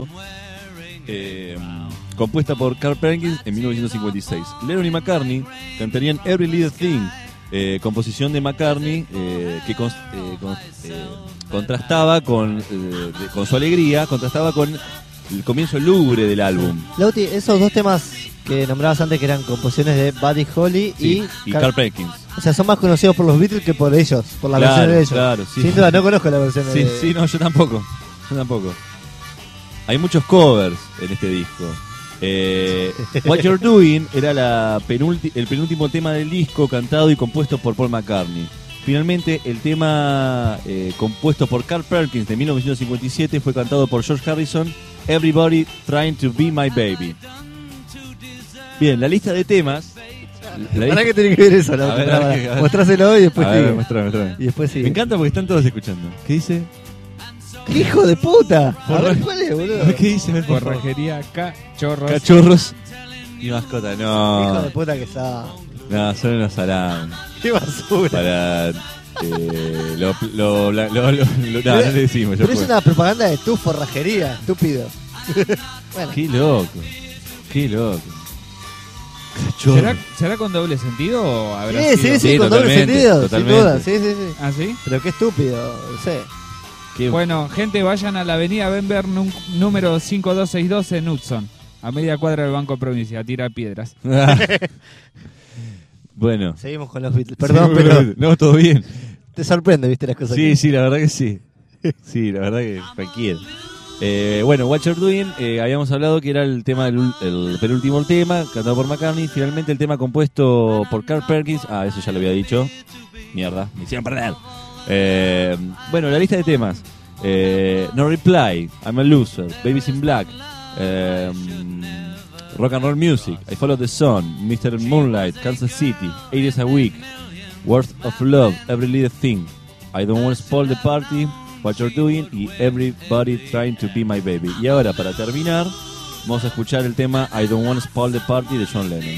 compuesta por Carl Perkins en 1956. Lennon y McCartney cantarían Every Little Thing, composición de McCartney que contrastaba con su alegría, contrastaba con el comienzo lúgubre del álbum. Lauti, esos dos temas que nombrabas antes, que eran composiciones de Buddy Holly y Carl Perkins. O sea, son más conocidos por los Beatles que por ellos, por la versión de ellos. Claro, sí. Sin duda, no conozco la versión de... Sí, no, yo tampoco. Hay muchos covers en este disco. What You're Doing era el penúltimo tema del disco, cantado y compuesto por Paul McCartney. Finalmente, el tema compuesto por Carl Perkins de 1957 fue cantado por George Harrison, Everybody Trying to Be My Baby. Bien, la lista de temas... ¿Para qué tiene que ver eso? Mostráselo y después sigue. Mostrame. Y después sigue. Me encanta porque están todos escuchando. ¿Qué dice? ¡Qué hijo de puta! A ver, ¿cuál es, boludo? ¿Qué dice? Forrajería, cachorros y mascota. No. Hijo de puta que está. No, son unos salames. ¡Qué basura! Para... no le decimos. Pero es una propaganda de tu forrajería, estúpido. Bueno. Qué loco. ¿Será con doble sentido o habrá Sí, con doble sentido, totalmente. Sin duda. Sí. ¿Ah, sí? Pero qué estúpido, no sé. Bueno, gente, vayan a la avenida Benver número 5262 en Hudson, a media cuadra del Banco Provincia, a tirar piedras. Bueno. Seguimos con los Beatles. Perdón, pero... No, todo bien. Te sorprende, viste, las cosas. Sí, la verdad que sí. Sí, la verdad que cualquiera. Bueno, What You're Doing, habíamos hablado que era el tema el penúltimo tema, cantado por McCartney. Finalmente el tema compuesto por Carl Perkins. Eso ya lo había dicho. Mierda, me hicieron perder. Bueno, la lista de temas. No Reply, I'm a Loser, Babies in Black, Rock and Roll Music, I Follow the Sun, Mr. Moonlight, Kansas City, 8 Days a Week, Worth of Love, Every Little Thing, I Don't Want to Spoil the Party, What You're Doing y Everybody Trying to Be My Baby. Y ahora, para terminar, vamos a escuchar el tema I Don't Want to Spoil the Party de John Lennon.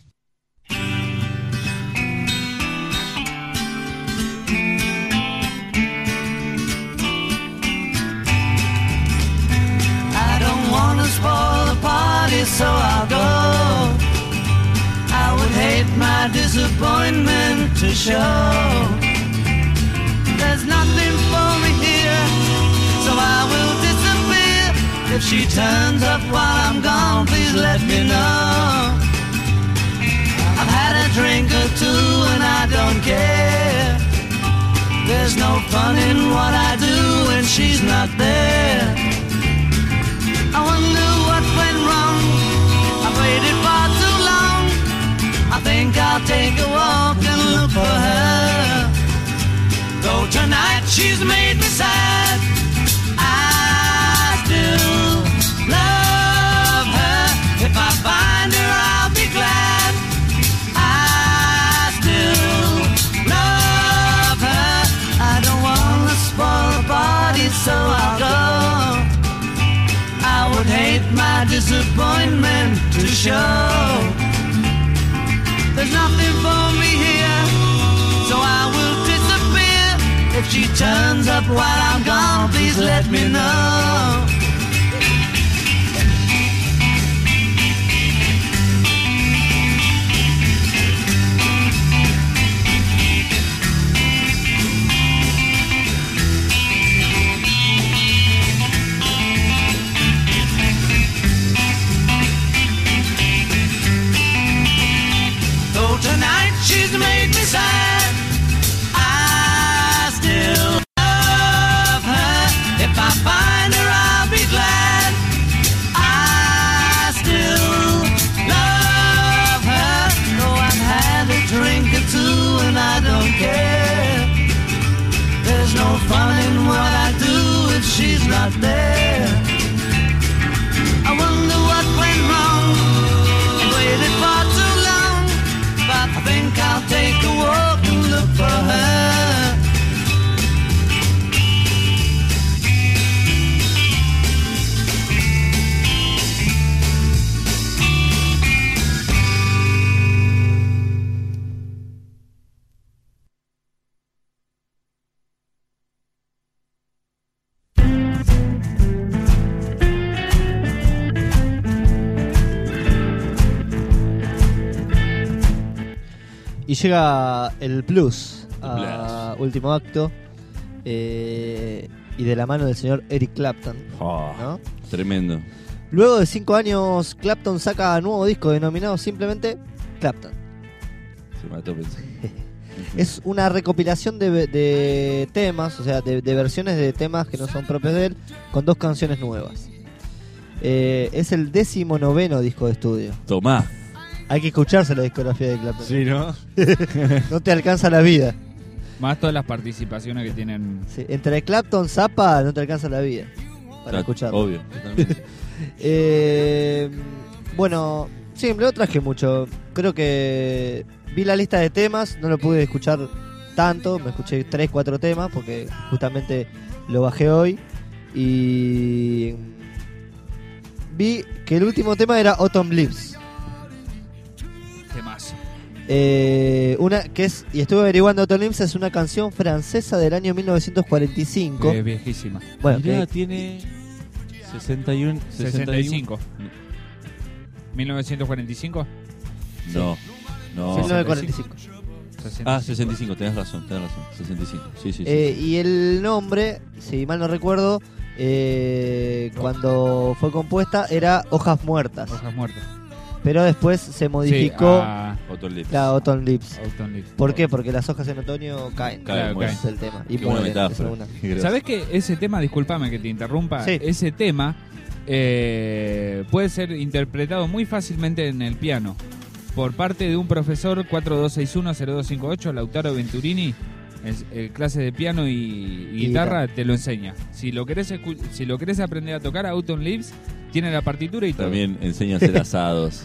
I don't want to spoil the party, so I'll go. I would hate my disappointment to show. There's nothing for me here, so I will disappear. If she turns up while I'm gone, please let me know. I've had a drink or two and I don't care. There's no fun in what I do when she's not there. I wonder what went wrong. I've waited far too long. I think I'll take a walk and look for her. Though tonight she's made me sad, I still love her. If I find her, I'll be glad. I still love her. I don't want to spoil the party, so I'll go. I would hate my disappointment to show. There's nothing for me here, so I will disappear. If she turns up while I'm gone, please let me know. Though tonight she's made me sad, I still love her. If I find her, I'll be Y llega el Blues a último acto. Y de la mano del señor Eric Clapton, ¿no? Tremendo. Luego de 5 años, Clapton saca nuevo disco denominado simplemente Clapton. Se mató pensando. Es una recopilación de temas, o sea, de versiones de temas que no son propios de él, con 2 canciones nuevas. Es el 19º disco de estudio. Tomá. Hay que escucharse la discografía de Clapton. Sí, ¿no? No te alcanza la vida. Más todas las participaciones que tienen. Sí, entre Clapton, Zappa, no te alcanza la vida para escucharlo. Obvio, totalmente. Bueno, sí, me lo traje mucho. Creo que vi la lista de temas, no lo pude escuchar tanto. Me escuché 3-4 temas porque justamente lo bajé hoy. Y vi que el último tema era Autumn Leaves. Temazo. Una que es, y estuve averiguando, Autumn Leaves es una canción francesa del año 1945. Es viejísima. Bueno, Mirá, que- tiene 61. 65. 1945. No. 1945. 65, tenés razón. 65. Sí. Y el nombre, si mal no recuerdo, cuando fue compuesta era Hojas Muertas. Hojas muertas. Pero después se modificó Sí, a Autumn Leaves. la Autumn Leaves. Autumn Leaves. ¿Por qué? Porque las hojas en otoño caen. Caen, mueren. Ese es el tema. Y Qué buena mueren, metáfora. esa es una. Qué groso. ¿Sabés que ese tema, discúlpame que te interrumpa, Sí. ese tema puede ser interpretado muy fácilmente en el piano por parte de un profesor 4261-0258, Lautaro Venturini, clase de piano y guitarra, te lo enseña. Si lo querés aprender a tocar, Autumn Leaves tiene la partitura y todo. También enseña a hacer asados.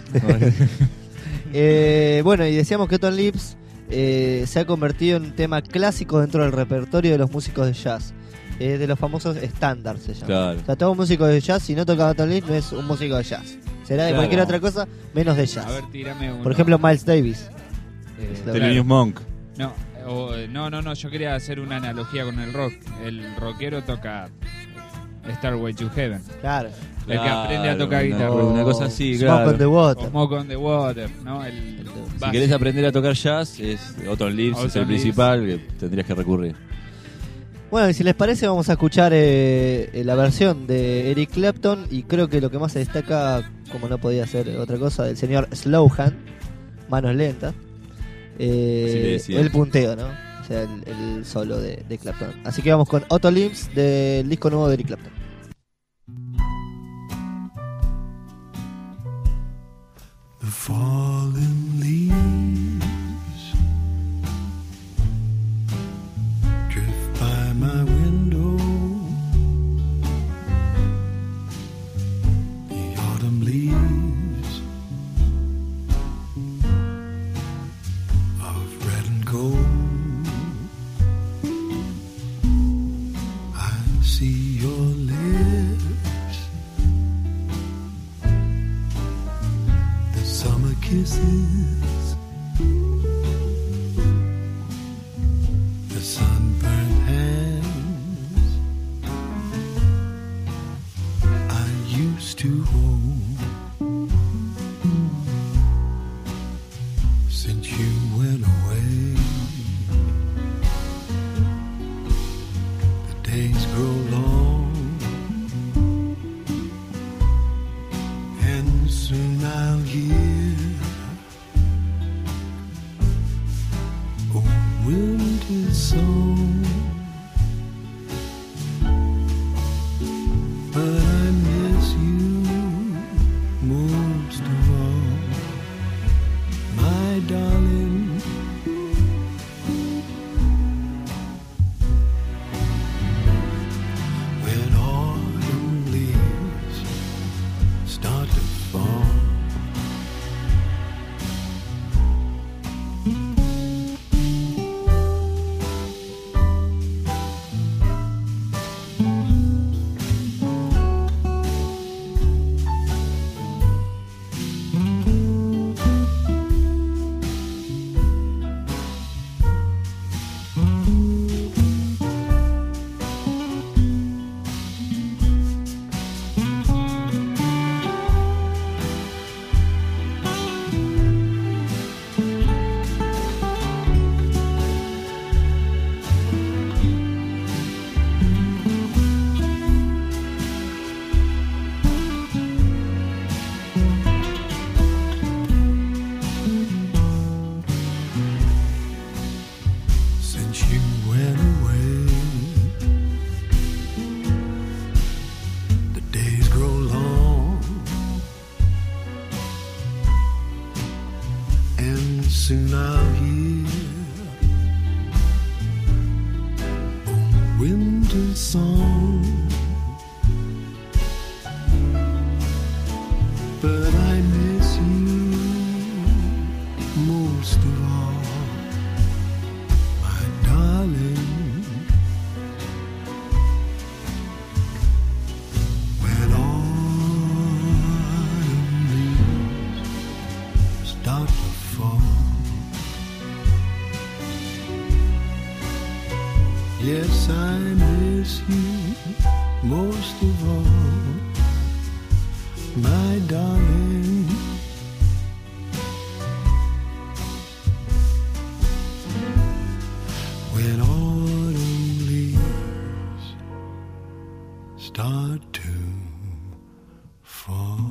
Bueno, y decíamos que Autumn Leaves se ha convertido en un tema clásico dentro del repertorio de los músicos de jazz. De los famosos estándares se llama. Claro. O sea, todo músico de jazz, si no toca Autumn Leaves, no es un músico de jazz. Será de Claro. cualquier otra cosa menos de jazz. A ver, tírame uno. Por ejemplo, Miles Davis. Thelonious Monk. No, yo quería hacer una analogía con el rock. El rockero toca Starway to Heaven. Claro. El que aprende a tocar Claro, guitarra. Una cosa así, Smoke claro. on the Water. O Smoke on the Water, ¿no? Si querés aprender a tocar jazz, es Autumn Leaves, es el Autumn Leaves. principal que tendrías que recurrir. Bueno, y si les parece, vamos a escuchar la versión de Eric Clapton. Y creo que lo que más se destaca, como no podía ser otra cosa, del señor Slowhand, manos lentas. le decía. El punteo, ¿no? O sea, el solo de Clapton. Así que vamos con Autumn Leaves del disco nuevo de Eric Clapton. The fallen leaves drift by my window. The autumn leaves of red and gold. I see your lips, the summer kisses, the sunburned hands I used to hold. Since you went away, the days grow long, and soon I'll hear a winter song. But I miss you most of all, my darling. When autumn leaves start to fall, my darling. When autumn leaves start to fall.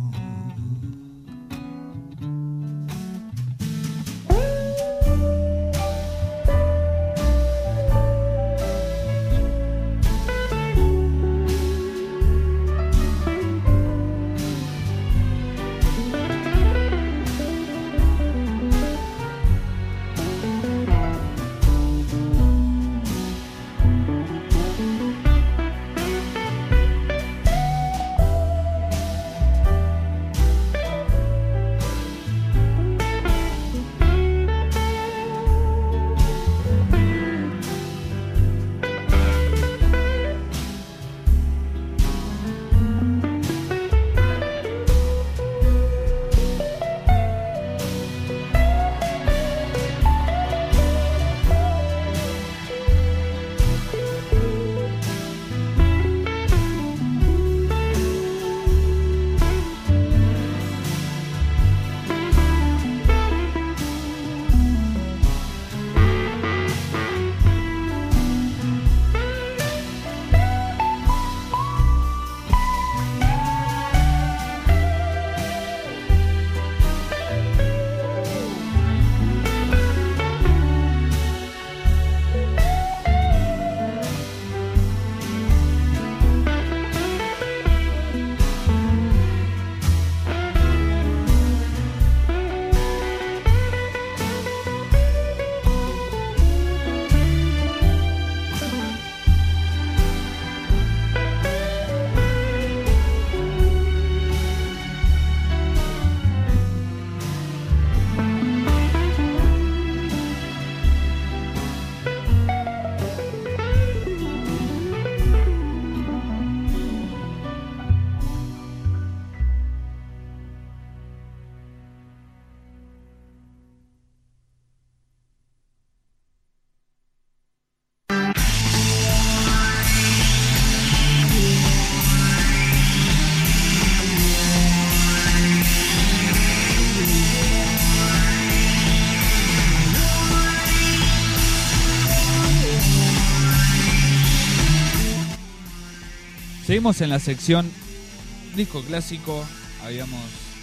Seguimos en la sección disco clásico. Habíamos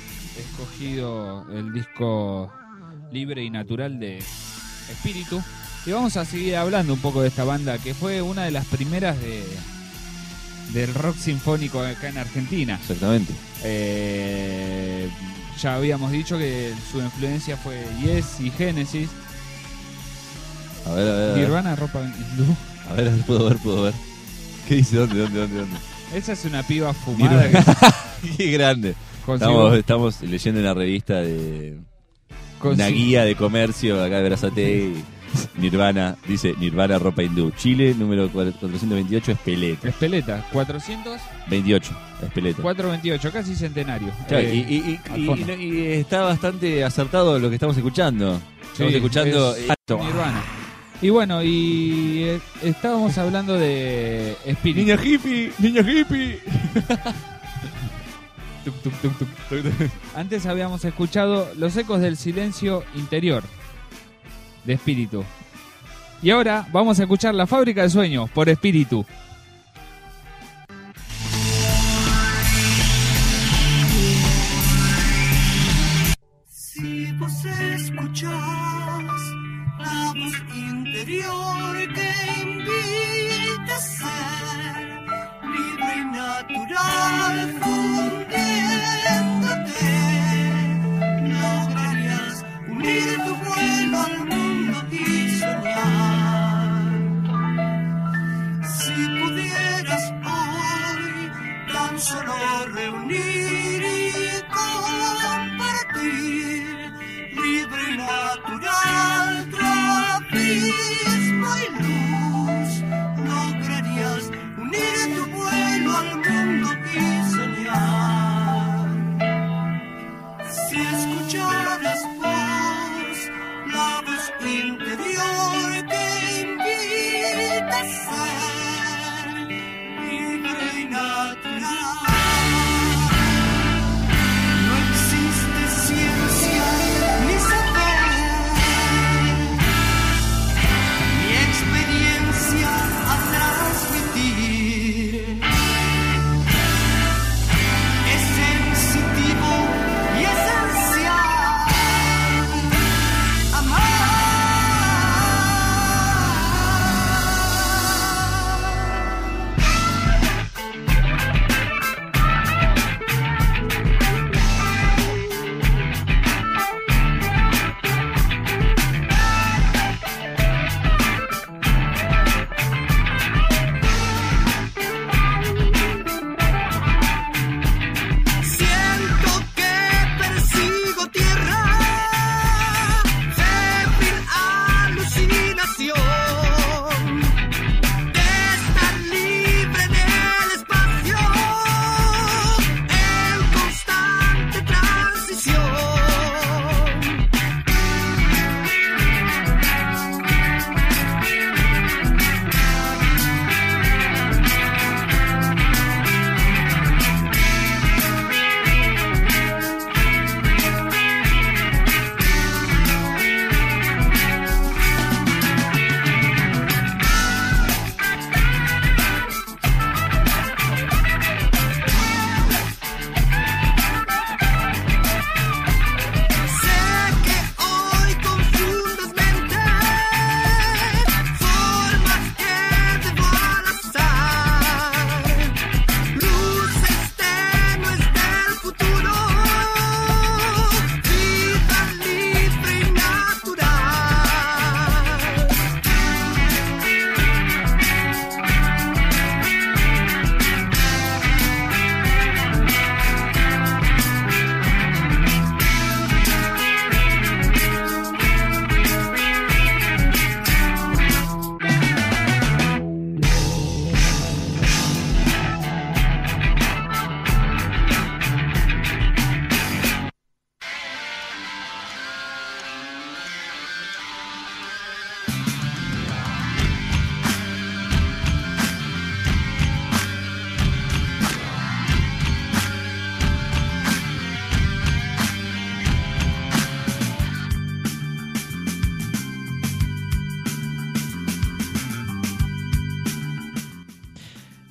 escogido el disco Libre y Natural de Espíritu. Y vamos a seguir hablando un poco de esta banda, que fue una de las primeras del rock sinfónico acá en Argentina. Exactamente. Ya habíamos dicho que su influencia fue Yes y Genesis. A ver. Nirvana, Ropa Hindú. A ver, puedo ver. ¿Qué dice? ¿Dónde? Esa es una piba fumada. Qué grande. Estamos leyendo una revista de una guía de comercio acá de Berazategui. Nirvana, dice Nirvana Ropa Hindú. Chile, número 428, Espeleta. Espeleta, 400. 28, Espeleta. 428, casi centenario. Claro, y está bastante acertado lo que estamos escuchando. Estamos escuchando Nirvana. Y bueno, estábamos hablando de Espíritu. Niña hippie. Antes habíamos escuchado Los ecos del silencio interior de Espíritu. Y ahora vamos a escuchar La fábrica de sueños por Espíritu. Si vos escuchás la voz interior que invita a ser libre y natural, fundiéndote, lograrías unir tu vuelo al mundo y soñar. Si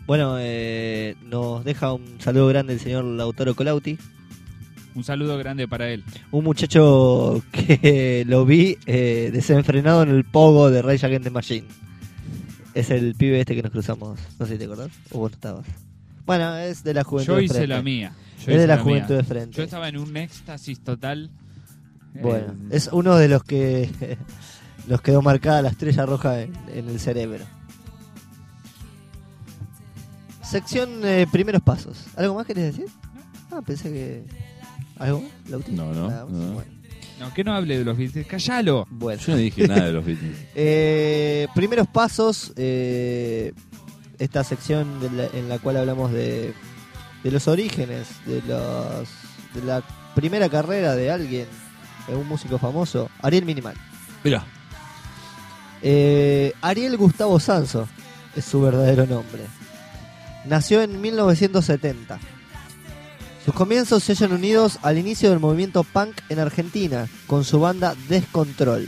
Bueno, nos deja un saludo grande el señor Lautaro Colauti. Un saludo grande para él. Un muchacho que lo vi desenfrenado en el pogo de Rage Against the Machine. Es el pibe este que nos cruzamos. No sé si te acordás. O vos no estabas. Bueno, es de la juventud Yo de hice frente. la mía. Es de la juventud de frente. Yo estaba en un éxtasis total. Bueno, es uno de los que nos quedó marcada la estrella roja en el cerebro. Sección primeros pasos. ¿Algo más querés decir? Ah, pensé que... ¿Algo más, Lauti? No, no, Nada más. no. Bueno. No, que no hable de los Beatles. ¡Cállalo! Bueno. Yo no dije nada de los Beatles. Primeros pasos, esta sección en la cual hablamos de los orígenes, de la primera carrera de alguien, de un músico famoso, Ariel Minimal. Mirá. Ariel Gustavo Sanso es su verdadero nombre. Nació en 1970. Sus comienzos se hallan unidos al inicio del movimiento punk en Argentina, con su banda Descontrol.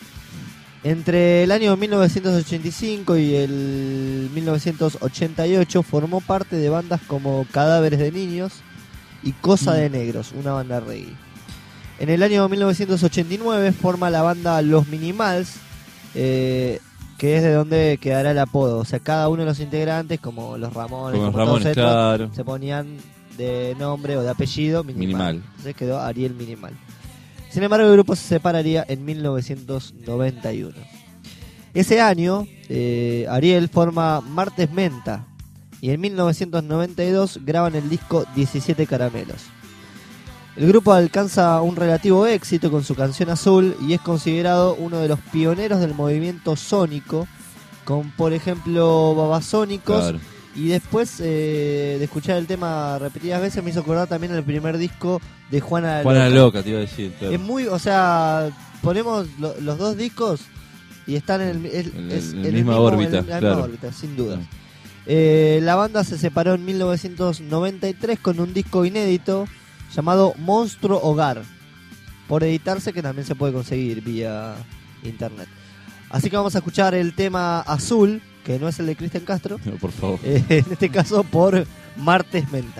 Entre el año 1985 y el 1988 formó parte de bandas como Cadáveres de Niños y Cosa de Negros, una banda reggae. En el año 1989 forma la banda Los Minimals, que es de donde quedará el apodo. O sea, cada uno de los integrantes, como los Ramones, Como los todos Ramones, estos, claro. se ponían de nombre o de apellido Minimal. Minimal. Entonces quedó Ariel Minimal. Sin embargo, el grupo se separaría en 1991. Ese año, Ariel forma Martes Menta y en 1992 graban el disco 17 Caramelos. El grupo alcanza un relativo éxito con su canción Azul y es considerado uno de los pioneros del movimiento sónico, con por ejemplo Babasónicos. Claro. Y después de escuchar el tema repetidas veces me hizo acordar también el primer disco de Juana la Juana Loca. Loca, te iba a decir. Claro. Es muy, o sea, ponemos los dos discos y están en En la misma órbita, en la claro. misma órbita, sin duda. La banda se separó en 1993 con un disco inédito llamado Monstruo Hogar, por editarse, que también se puede conseguir vía internet. Así que vamos a escuchar el tema Azul, que no es el de Cristian Castro, No, por favor. en este caso por Martes Menta.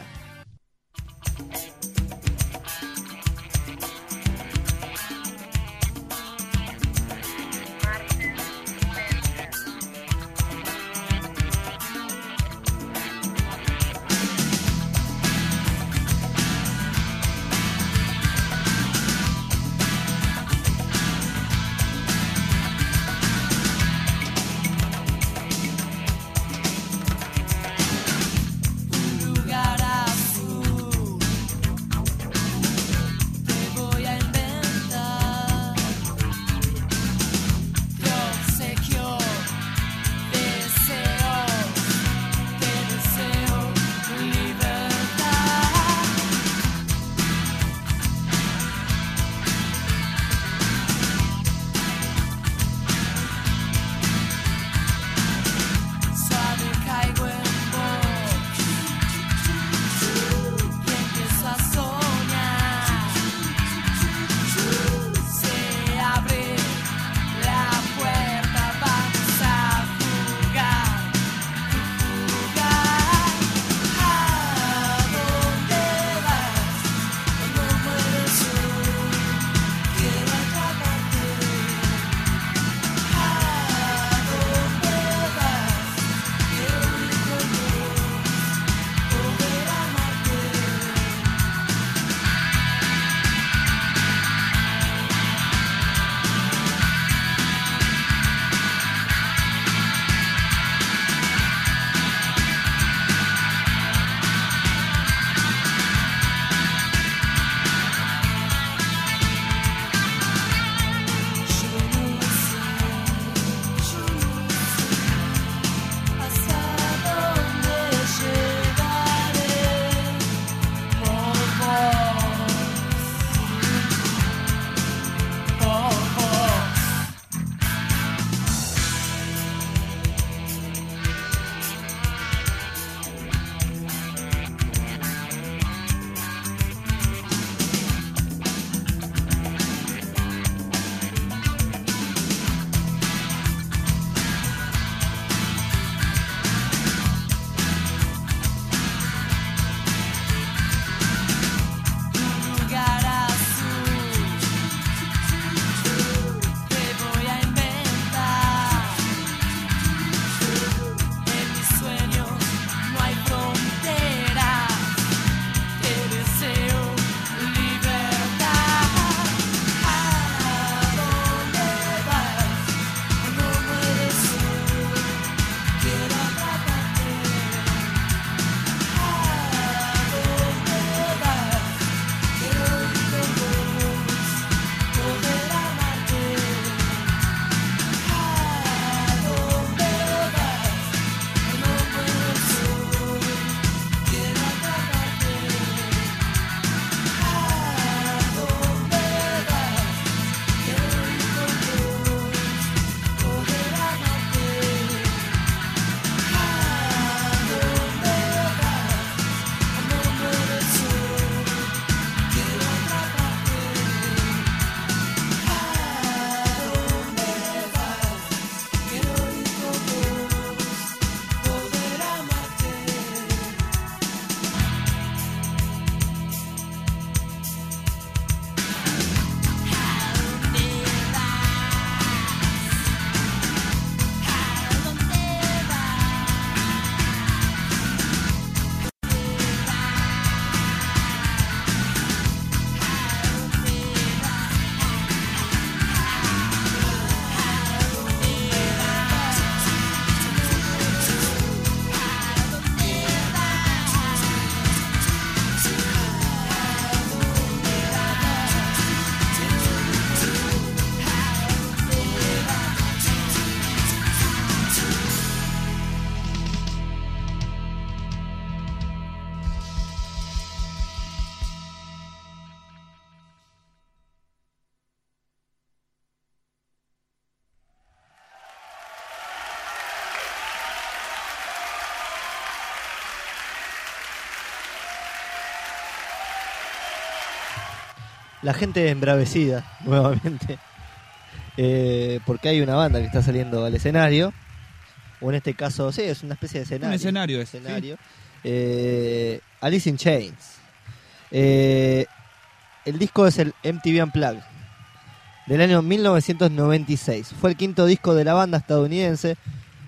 Lugar la gente embravecida nuevamente. Porque hay una banda que está saliendo al escenario. O en este caso, sí, es una especie de escenario. Un escenario es. Escenario. Alice in Chains. El disco es el MTV Unplugged del año 1996. Fue el quinto disco de la banda estadounidense.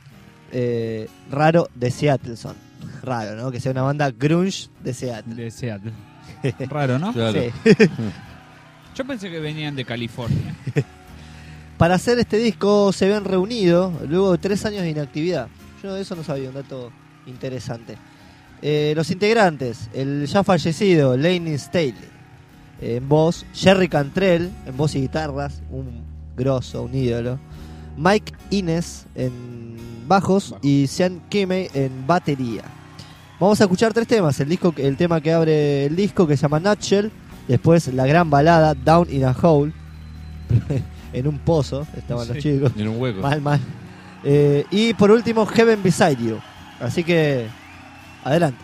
Raro de Seattle son. Raro, ¿no? Que sea una banda grunge de Seattle. De Seattle. Raro, ¿no? Claro. Sí. Yo pensé que venían de California. Para hacer este disco se habían reunido luego de 3 años de inactividad. Yo de eso no sabía, un dato interesante. Los integrantes, el ya fallecido Laney Staley en voz, Jerry Cantrell en voz y guitarras, un grosso, un ídolo, Mike Inez en bajos y Sean Kimmey en batería. Vamos a escuchar 3 temas, el tema que abre el disco que se llama Nutshell, después la gran balada Down in a Hole, en un pozo estaban los chicos, En un hueco. mal, y por último Heaven Beside You. Así que adelante.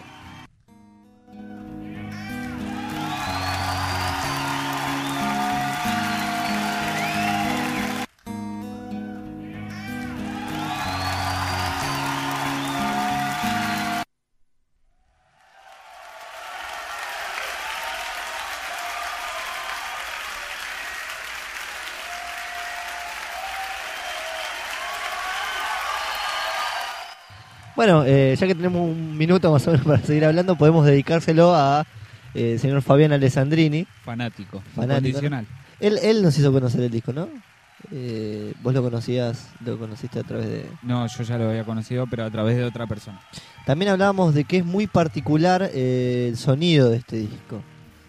Bueno, ya que tenemos un minuto más o menos para seguir hablando, podemos dedicárselo a el señor Fabián Alessandrini. Fanático. Fanático, Incondicional. Él nos hizo conocer el disco, ¿no? Vos lo conociste a través de... No, yo ya lo había conocido, pero a través de otra persona. También hablábamos de que es muy particular el sonido de este disco.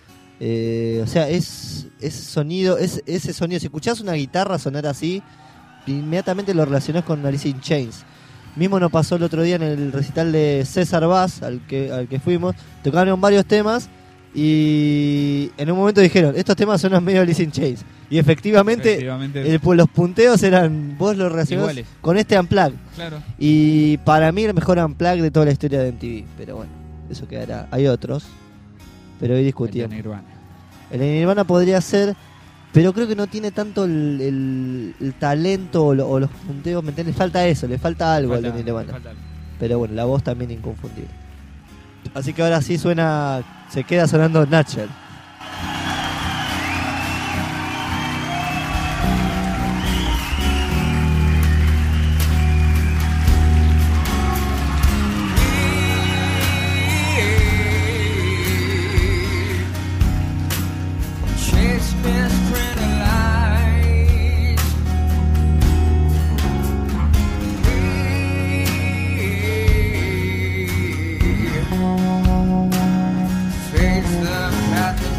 O sea, ese sonido, si escuchás una guitarra sonar así, inmediatamente lo relacionás con Alice in Chains. Mismo nos pasó el otro día en el recital de César Bass, al que fuimos, tocaron varios temas y en un momento dijeron, estos temas suenan medio Alice in Chains. Y efectivamente los punteos eran, vos lo relacionás iguales con este Unplugged. Claro. Y para mí el mejor Unplugged de toda la historia de MTV. Pero bueno, eso quedará. Hay otros, pero hoy discutíamos. El de Nirvana podría ser, pero creo que no tiene tanto el talento o los punteos, ¿me entiendes? Le falta eso, le falta algo al de Nirvana. Pero bueno, la voz también inconfundible. Así que ahora sí se queda sonando Nutshell. Face the path